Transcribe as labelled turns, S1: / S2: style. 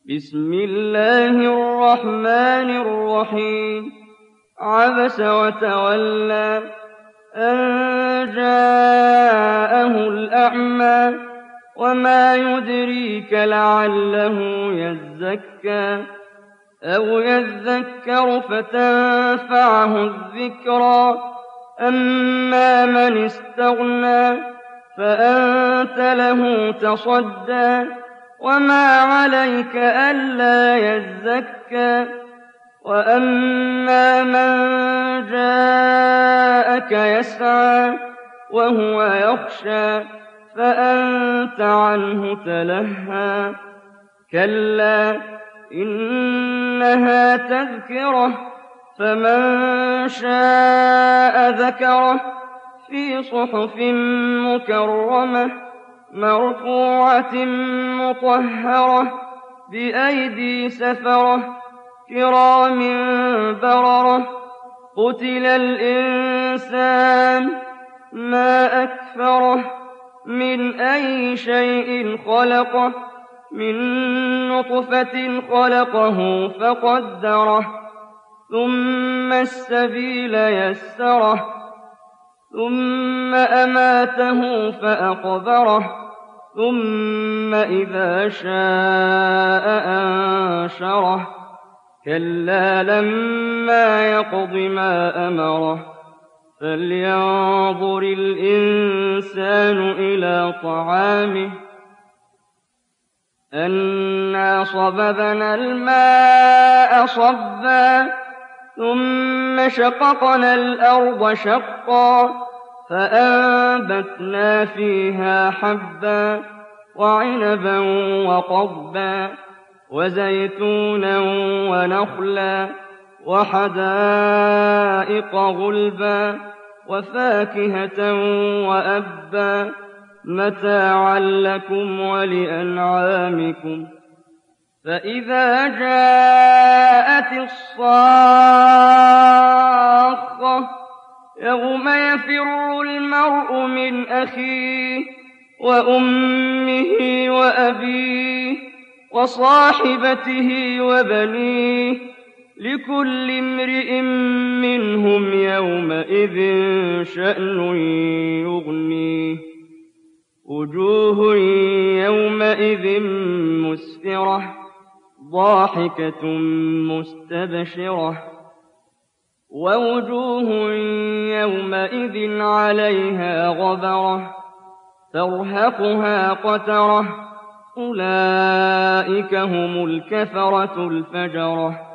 S1: بسم الله الرحمن الرحيم عبس وتولى أن جاءه الأعمى وما يدريك لعله يزكى أو يذكر فتنفعه الذكرى أما من استغنى فأنت له تصدى وما عليك ألا يزكى وأما من جاءك يسعى وهو يخشى فأنت عنه تلهى كلا إنها تذكرة فمن شاء ذكره في صحف مكرمة مرفوعة مطهرة بأيدي سفرة كرام بررة قتل الإنسان ما أكفره من أي شيء خلقه من نطفة خلقه فقدره ثم السبيل يسره ثم أماته فأقبره ثم إذا شاء أنشره كلا لما يقض ما أمره فلينظر الإنسان إلى طعامه أنا صببنا الماء صبا ثم شققنا الأرض شقا فأنبتنا فيها حبا وعنبا وقضبا وزيتونا ونخلا وحدائق غلبا وفاكهة وأبا متاعا لكم ولأنعامكم فإذا جاءت الصاخة يوم يفر المرء من أخيه وأمه وأبيه وصاحبته وبنيه لكل امرئ منهم يومئذ شأن يغنيه وجوه يومئذ مسفرة ضاحكة مستبشرة ووجوه يومئذ عليها غبرة ترهقها قترة أولئك هم الكفرة الفجرة